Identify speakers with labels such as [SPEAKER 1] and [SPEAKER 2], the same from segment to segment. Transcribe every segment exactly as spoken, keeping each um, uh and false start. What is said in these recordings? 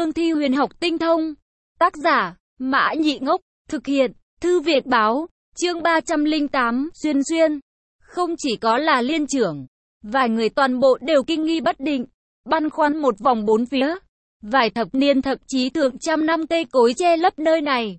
[SPEAKER 1] cương thi huyền học tinh thông. Tác giả, Mã Nhị Ngốc, thực hiện, Thư Việt Báo, chương ba trăm lẻ tám, Xuyên Xuyên. Không chỉ có là liên trưởng, vài người toàn bộ đều kinh nghi bất định, băn khoăn một vòng bốn phía. Vài thập niên thậm chí thượng trăm năm cây cối che lấp nơi này.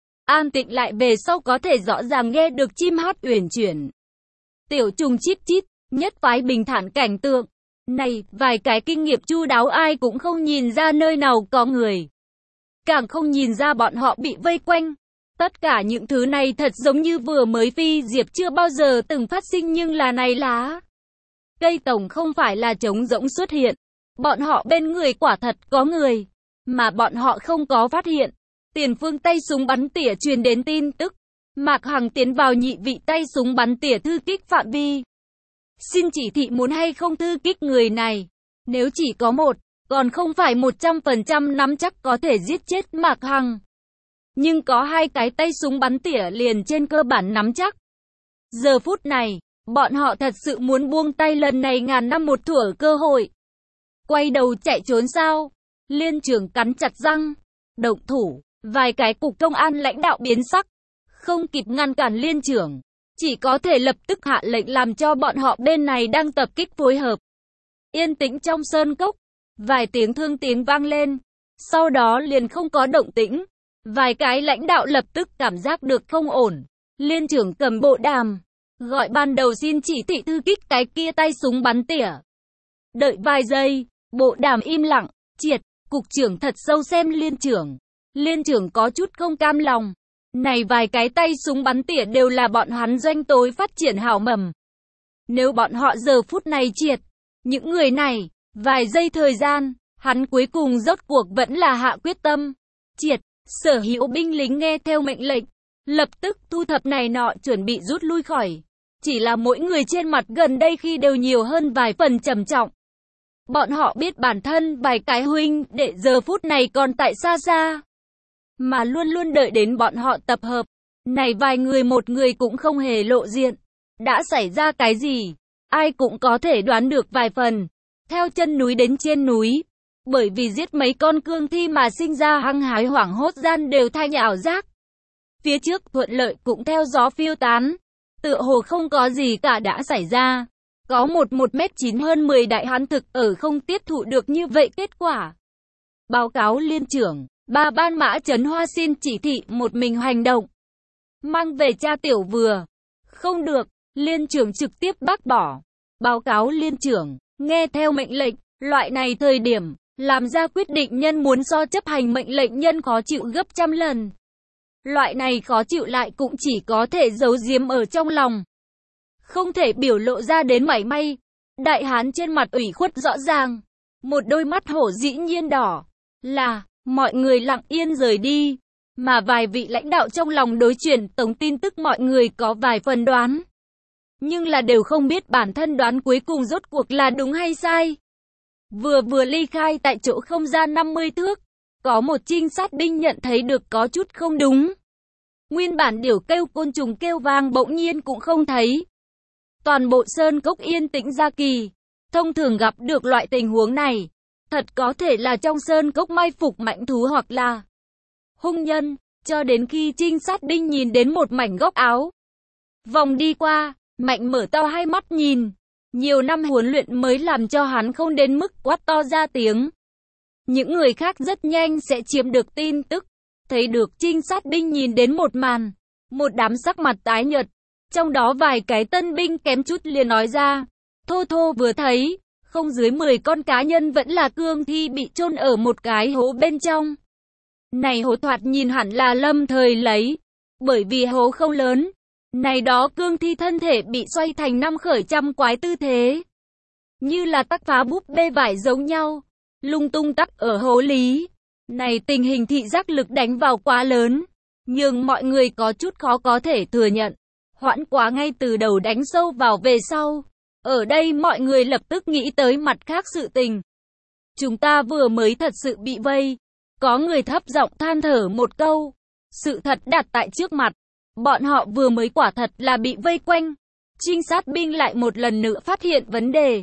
[SPEAKER 1] An tĩnh lại về sau có thể rõ ràng nghe được chim hót uyển chuyển. Tiểu trùng chít chít, nhất phái bình thản cảnh tượng. Này, vài cái kinh nghiệm chu đáo ai cũng không nhìn ra nơi nào có người. Càng không nhìn ra bọn họ bị vây quanh. Tất cả những thứ này thật giống như vừa mới phi diệp chưa bao giờ từng phát sinh nhưng là này lá. Cây tổng không phải là trống rỗng xuất hiện. Bọn họ bên người quả thật có người. Mà bọn họ không có phát hiện. Tiền phương tay súng bắn tỉa truyền đến tin tức. Mạc Hằng tiến vào nhị vị tay súng bắn tỉa thư kích phạm vi. Xin chỉ thị muốn hay không thư kích người này. Nếu chỉ có một, còn không phải một trăm phần trăm nắm chắc có thể giết chết Mạc Hằng. Nhưng có hai cái tay súng bắn tỉa liền trên cơ bản nắm chắc. Giờ phút này, bọn họ thật sự muốn buông tay lần này ngàn năm một thủa cơ hội. Quay đầu chạy trốn sao? Liên trưởng cắn chặt răng. Động thủ, vài cái cục công an lãnh đạo biến sắc. Không kịp ngăn cản liên trưởng. Chỉ có thể lập tức hạ lệnh làm cho bọn họ bên này đang tập kích phối hợp. Yên tĩnh trong sơn cốc. Vài tiếng thương tiếng vang lên. Sau đó liền không có động tĩnh. Vài cái lãnh đạo lập tức cảm giác được không ổn. Liên trưởng cầm bộ đàm. Gọi ban đầu xin chỉ thị thư kích cái kia tay súng bắn tỉa. Đợi vài giây. Bộ đàm im lặng. Triệt. Cục trưởng thật sâu xem liên trưởng. Liên trưởng có chút không cam lòng. Này vài cái tay súng bắn tỉa đều là bọn hắn doanh tối phát triển hảo mầm. Nếu bọn họ giờ phút này triệt. Những người này. Vài giây thời gian. Hắn cuối cùng rốt cuộc vẫn là hạ quyết tâm. Triệt. Sở hữu binh lính nghe theo mệnh lệnh. Lập tức thu thập này nọ chuẩn bị rút lui khỏi. Chỉ là mỗi người trên mặt gần đây khi đều nhiều hơn vài phần trầm trọng. Bọn họ biết bản thân vài cái huynh đệ giờ phút này còn tại xa xa. Mà luôn luôn đợi đến bọn họ tập hợp. Này vài người một người cũng không hề lộ diện. Đã xảy ra cái gì? Ai cũng có thể đoán được vài phần. Theo chân núi đến trên núi. Bởi vì giết mấy con cương thi mà sinh ra hăng hái hoảng hốt gian đều thành ảo giác. Phía trước thuận lợi cũng theo gió phiêu tán. Tựa hồ không có gì cả đã xảy ra. Có một một mét chín hơn mười đại hán thực ở không tiếp thụ được như vậy kết quả. Báo cáo liên trưởng, ba ban Mã Trấn Hoa xin chỉ thị một mình hành động. Mang về cha tiểu vừa. Không được, liên trưởng trực tiếp bác bỏ. Báo cáo liên trưởng, nghe theo mệnh lệnh, loại này thời điểm, làm ra quyết định nhân muốn so chấp hành mệnh lệnh nhân khó chịu gấp trăm lần. Loại này khó chịu lại cũng chỉ có thể giấu giếm ở trong lòng. Không thể biểu lộ ra đến mảy may. Đại hán trên mặt ủy khuất rõ ràng. Một đôi mắt hổ dĩ nhiên đỏ. Là, mọi người lặng yên rời đi. Mà vài vị lãnh đạo trong lòng đối chuyển tống tin tức mọi người có vài phần đoán. Nhưng là đều không biết bản thân đoán cuối cùng rốt cuộc là đúng hay sai. Vừa vừa ly khai tại chỗ không gian năm mươi thước. Có một trinh sát binh nhận thấy được có chút không đúng. Nguyên bản điểu kêu côn trùng kêu vang bỗng nhiên cũng không thấy. Toàn bộ sơn cốc yên tĩnh ra kỳ. Thông thường gặp được loại tình huống này. Thật có thể là trong sơn cốc mai phục mãnh thú hoặc là hung nhân. Cho đến khi trinh sát binh nhìn đến một mảnh góc áo. Vòng đi qua, Mạnh mở to hai mắt nhìn. Nhiều năm huấn luyện mới làm cho hắn không đến mức quát to ra tiếng. Những người khác rất nhanh sẽ chiếm được tin tức. Thấy được trinh sát binh nhìn đến một màn. Một đám sắc mặt tái nhợt. Trong đó vài cái tân binh kém chút liền nói ra. Thô thô vừa thấy. Không dưới mười con cá nhân vẫn là cương thi bị chôn ở một cái hố bên trong. Này hố thoạt nhìn hẳn là lâm thời lấy. Bởi vì hố không lớn. Này đó cương thi thân thể bị xoay thành năm khởi trăm quái tư thế. Như là tắc phá búp bê vải giống nhau. Lung tung tắc ở hố lý. Này tình hình thị giác lực đánh vào quá lớn. Nhưng mọi người có chút khó có thể thừa nhận. Hoãn quá ngay từ đầu đánh sâu vào về sau. Ở đây mọi người lập tức nghĩ tới mặt khác sự tình. Chúng ta vừa mới thật sự bị vây. Có người thấp giọng than thở một câu. Sự thật đặt tại trước mặt. Bọn họ vừa mới quả thật là bị vây quanh. Trinh sát binh lại một lần nữa phát hiện vấn đề.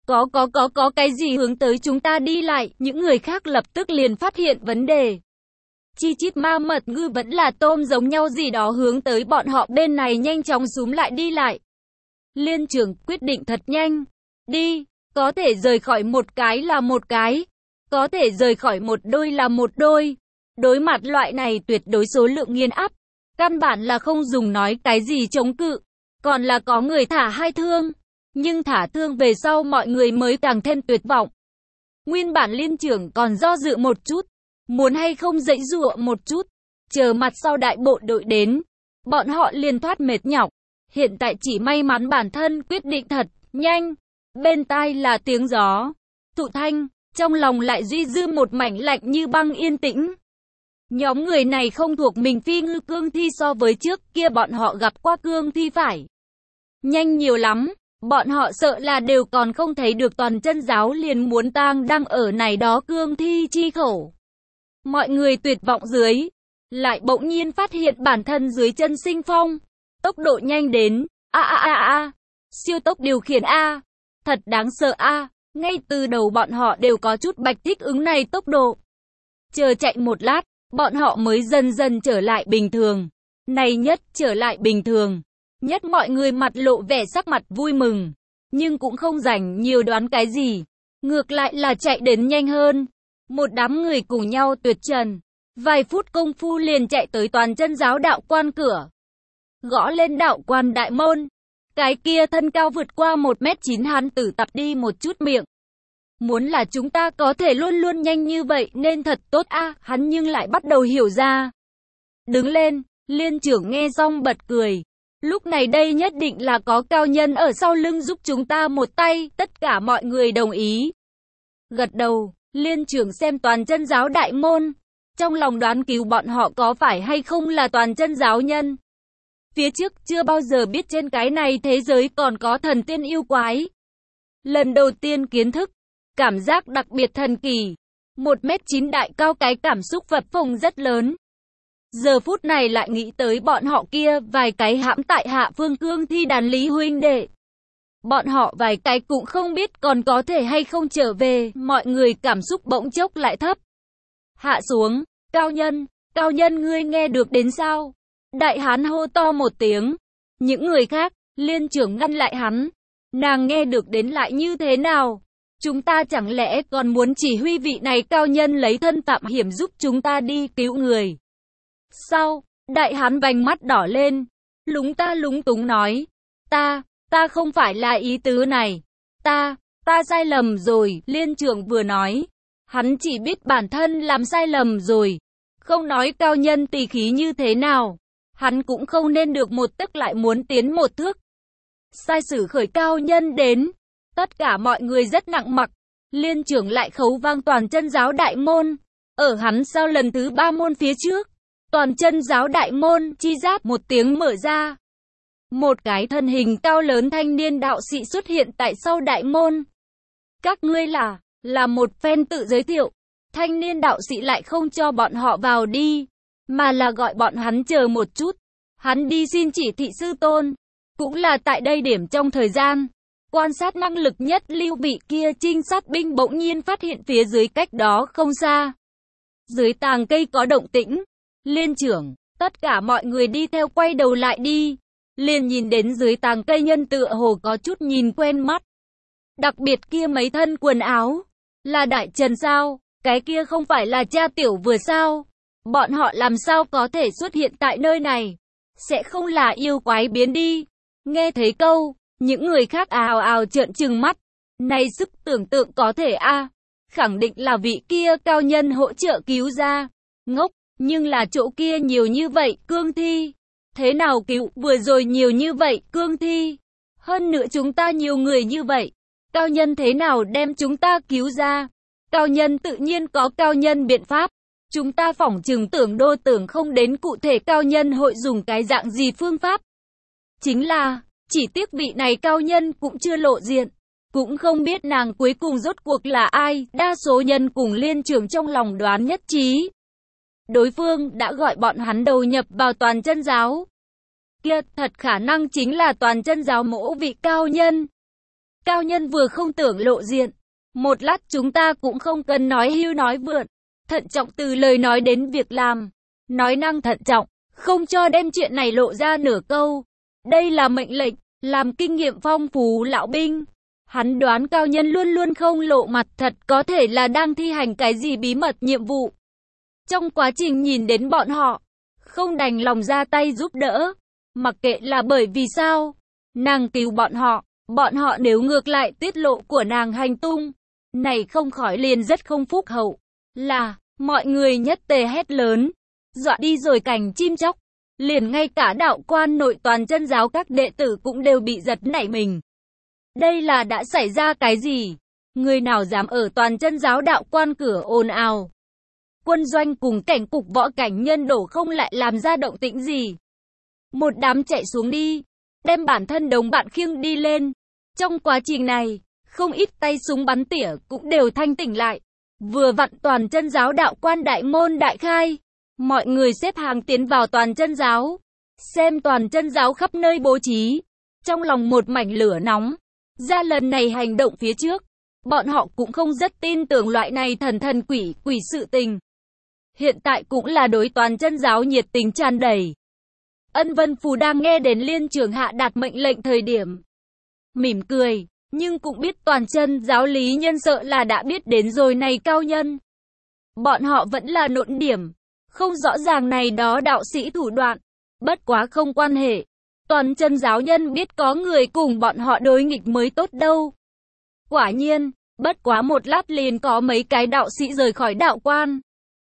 [SPEAKER 1] Có có có có cái gì hướng tới chúng ta đi lại, những người khác lập tức liền phát hiện vấn đề. Chi chít ma mật ngư vẫn là tôm giống nhau gì đó hướng tới bọn họ bên này nhanh chóng xúm lại đi lại. Liên trưởng quyết định thật nhanh. Đi, có thể rời khỏi một cái là một cái. Có thể rời khỏi một đôi là một đôi. Đối mặt loại này tuyệt đối số lượng nghiền áp. Căn bản là không dùng nói cái gì chống cự. Còn là có người thả hai thương. Nhưng thả thương về sau mọi người mới càng thêm tuyệt vọng. Nguyên bản liên trưởng còn do dự một chút. Muốn hay không dãy dụa một chút. Chờ mặt sau đại bộ đội đến. Bọn họ liền thoát mệt nhọc. Hiện tại chỉ may mắn bản thân quyết định thật nhanh. Bên tai là tiếng gió. Thụ thanh. Trong lòng lại duy dư một mảnh lạnh như băng yên tĩnh. Nhóm người này không thuộc mình phi ngư cương thi so với trước kia bọn họ gặp qua cương thi phải nhanh nhiều lắm. Bọn họ sợ là đều còn không thấy được toàn chân giáo liền muốn tang đang ở này đó cương thi chi khẩu. Mọi người tuyệt vọng dưới. Lại bỗng nhiên phát hiện bản thân dưới chân sinh phong. Tốc độ nhanh đến. A a a a. Siêu tốc điều khiển A. Thật đáng sợ A. Ngay từ đầu bọn họ đều có chút bạch thích ứng này tốc độ. Chờ chạy một lát. Bọn họ mới dần dần trở lại bình thường. Này nhất trở lại bình thường. Nhất mọi người mặt lộ vẻ sắc mặt vui mừng. Nhưng cũng không rảnh nhiều đoán cái gì. Ngược lại là chạy đến nhanh hơn. Một đám người cùng nhau tuyệt trần. Vài phút công phu liền chạy tới toàn chân giáo đạo quan cửa. Gõ lên đạo quan đại môn. Cái kia thân cao vượt qua một mét chín hắn tử tập đi một chút miệng. Muốn là chúng ta có thể luôn luôn nhanh như vậy nên thật tốt a à, hắn nhưng lại bắt đầu hiểu ra. Đứng lên, liên trưởng nghe xong bật cười. Lúc này đây nhất định là có cao nhân ở sau lưng giúp chúng ta một tay, tất cả mọi người đồng ý. Gật đầu, liên trưởng xem toàn chân giáo đại môn. Trong lòng đoán cứu bọn họ có phải hay không là toàn chân giáo nhân. Phía trước chưa bao giờ biết trên cái này thế giới còn có thần tiên yêu quái. Lần đầu tiên kiến thức. Cảm giác đặc biệt thần kỳ. Một mét chín đại cao cái cảm xúc phập phồng rất lớn. Giờ phút này lại nghĩ tới bọn họ kia vài cái hãm tại hạ phương cương thi đàn lý huynh đệ. Bọn họ vài cái cũng không biết còn có thể hay không trở về. Mọi người cảm xúc bỗng chốc lại thấp. Hạ xuống. Cao nhân. Cao nhân ngươi nghe được đến sao? Đại hán hô to một tiếng. Những người khác. Liên trưởng ngăn lại hắn. Nàng nghe được đến lại như thế nào? Chúng ta chẳng lẽ còn muốn chỉ huy vị này cao nhân lấy thân phạm hiểm giúp chúng ta đi cứu người? Sao? Đại hán vành mắt đỏ lên. Lúng ta lúng túng nói. Ta, ta không phải là ý tứ này. Ta, ta sai lầm rồi. Liên trưởng vừa nói. Hắn chỉ biết bản thân làm sai lầm rồi. Không nói cao nhân tỳ khí như thế nào. Hắn cũng không nên được một tức lại muốn tiến một thước. Sai sử khởi cao nhân đến. Tất cả mọi người rất nặng mặc. Liên trưởng lại khấu vang toàn chân giáo đại môn. Ở hắn sau lần thứ ba môn phía trước. Toàn chân giáo đại môn chi giáp một tiếng mở ra. Một cái thân hình cao lớn thanh niên đạo sĩ xuất hiện tại sau đại môn. Các ngươi là, là một phen tự giới thiệu. Thanh niên đạo sĩ lại không cho bọn họ vào đi. Mà là gọi bọn hắn chờ một chút. Hắn đi xin chỉ thị sư tôn. Cũng là tại đây điểm trong thời gian. Quan sát năng lực nhất lưu vị kia trinh sát binh bỗng nhiên phát hiện phía dưới cách đó không xa. Dưới tàng cây có động tĩnh. Liên trưởng, tất cả mọi người đi theo quay đầu lại đi. Liền nhìn đến dưới tàng cây nhân tựa hồ có chút nhìn quen mắt. Đặc biệt kia mấy thân quần áo. Là Đại Trần sao? Cái kia không phải là cha tiểu vừa sao? Bọn họ làm sao có thể xuất hiện tại nơi này? Sẽ không là yêu quái biến đi. Nghe thấy câu. Những người khác ào ào trợn trừng mắt. Này sức tưởng tượng có thể a à, khẳng định là vị kia cao nhân hỗ trợ cứu ra. Ngốc, nhưng là chỗ kia nhiều như vậy, cương thi. Thế nào cứu, vừa rồi nhiều như vậy, cương thi. Hơn nữa chúng ta nhiều người như vậy. Cao nhân thế nào đem chúng ta cứu ra? Cao nhân tự nhiên có cao nhân biện pháp. Chúng ta phỏng chừng tưởng đô tưởng không đến cụ thể cao nhân hội dùng cái dạng gì phương pháp. Chính là... Chỉ tiếc vị này cao nhân cũng chưa lộ diện. Cũng không biết nàng cuối cùng rốt cuộc là ai. Đa số nhân cùng liên trưởng trong lòng đoán nhất trí. Đối phương đã gọi bọn hắn đầu nhập vào toàn chân giáo. Kia thật khả năng chính là toàn chân giáo mỗ vị cao nhân. Cao nhân vừa không tưởng lộ diện. Một lát chúng ta cũng không cần nói hưu nói vượn. Thận trọng từ lời nói đến việc làm. Nói năng thận trọng, không cho đem chuyện này lộ ra nửa câu. Đây là mệnh lệnh, làm kinh nghiệm phong phú lão binh. Hắn đoán cao nhân luôn luôn không lộ mặt, thật có thể là đang thi hành cái gì bí mật nhiệm vụ. Trong quá trình nhìn đến bọn họ, không đành lòng ra tay giúp đỡ. Mặc kệ là bởi vì sao, nàng cứu bọn họ, bọn họ nếu ngược lại tiết lộ của nàng hành tung, này không khỏi liền rất không phúc hậu. Là, mọi người nhất tề hét lớn, dọa đi rồi cành chim chóc. Liền ngay cả đạo quan nội toàn chân giáo các đệ tử cũng đều bị giật nảy mình. Đây là đã xảy ra cái gì? Người nào dám ở toàn chân giáo đạo quan cửa ồn ào? Quân doanh cùng cảnh cục võ cảnh nhân đổ không lại làm ra động tĩnh gì? Một đám chạy xuống đi, đem bản thân đồng bạn khiêng đi lên. Trong quá trình này, không ít tay súng bắn tỉa cũng đều thanh tỉnh lại. Vừa vặn toàn chân giáo đạo quan đại môn đại khai. Mọi người xếp hàng tiến vào toàn chân giáo. Xem toàn chân giáo khắp nơi bố trí. Trong lòng một mảnh lửa nóng. Ra lần này hành động phía trước, bọn họ cũng không rất tin tưởng loại này thần thần quỷ quỷ sự tình. Hiện tại cũng là đối toàn chân giáo nhiệt tình tràn đầy. Ân Vân Phù đang nghe đến liên trưởng hạ đạt mệnh lệnh thời điểm. Mỉm cười, nhưng cũng biết toàn chân giáo lý nhân sợ là đã biết đến rồi này cao nhân. Bọn họ vẫn là nộn điểm, không rõ ràng này đó đạo sĩ thủ đoạn. Bất quá không quan hệ. Toàn chân giáo nhân biết có người cùng bọn họ đối nghịch mới tốt đâu. Quả nhiên, bất quá một lát liền có mấy cái đạo sĩ rời khỏi đạo quan.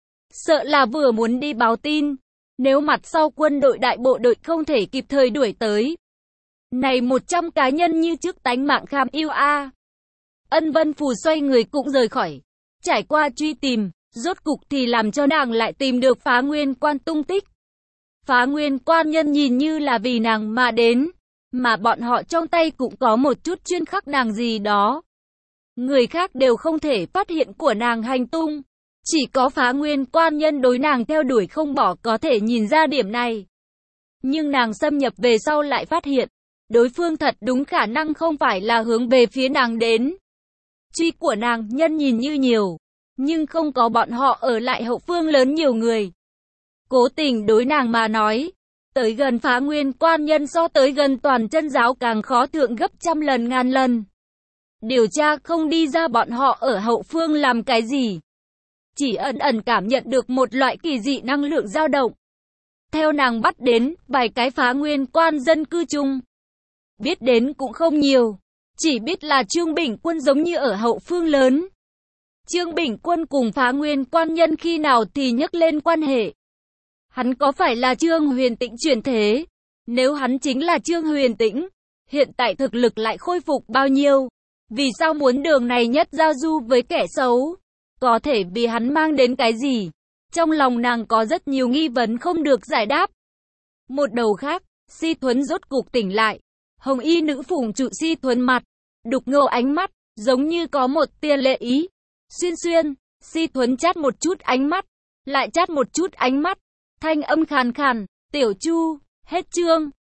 [SPEAKER 1] Sợ là vừa muốn đi báo tin. Nếu mặt sau quân đội đại bộ đội không thể kịp thời đuổi tới. Này một trăm cá nhân như trước tánh mạng kham yêu a. Ân Vân Phù xoay người cũng rời khỏi. Trải qua truy tìm, rốt cục thì làm cho nàng lại tìm được Phá Nguyên Quan tung tích. Phá Nguyên Quan nhân nhìn như là vì nàng mà đến, mà bọn họ trong tay cũng có một chút chuyên khắc nàng gì đó. Người khác đều không thể phát hiện của nàng hành tung. Chỉ có Phá Nguyên Quan nhân đối nàng theo đuổi không bỏ có thể nhìn ra điểm này. Nhưng nàng xâm nhập về sau lại phát hiện, đối phương thật đúng khả năng không phải là hướng về phía nàng đến. Truy của nàng nhân nhìn như nhiều, nhưng không có bọn họ ở lại hậu phương lớn nhiều người. Cố tình đối nàng mà nói, tới gần Phá Nguyên Quan nhân so tới gần toàn chân giáo càng khó thượng gấp trăm lần ngàn lần. Điều tra không đi ra bọn họ ở hậu phương làm cái gì. Chỉ ẩn ẩn cảm nhận được một loại kỳ dị năng lượng dao động. Theo nàng bắt đến, vài cái Phá Nguyên Quan dân cư chung. Biết đến cũng không nhiều. Chỉ biết là Trương Bình Quân giống như ở hậu phương lớn. Trương Bình Quân cùng Phá Nguyên Quan nhân khi nào thì nhắc lên quan hệ. Hắn có phải là Trương Huyền Tĩnh chuyển thế? Nếu hắn chính là Trương Huyền Tĩnh, hiện tại thực lực lại khôi phục bao nhiêu? Vì sao muốn đường này nhất giao du với kẻ xấu? Có thể vì hắn mang đến cái gì? Trong lòng nàng có rất nhiều nghi vấn không được giải đáp. Một đầu khác, Si Thuấn rốt cục tỉnh lại. Hồng y nữ phụng trụ Si Thuấn mặt, đục ngầu ánh mắt, giống như có một tia lệ ý. Xuyên xuyên, Si Thuấn chát một chút ánh mắt, lại chát một chút ánh mắt. Thanh âm khàn khàn, tiểu Chu, hết chương.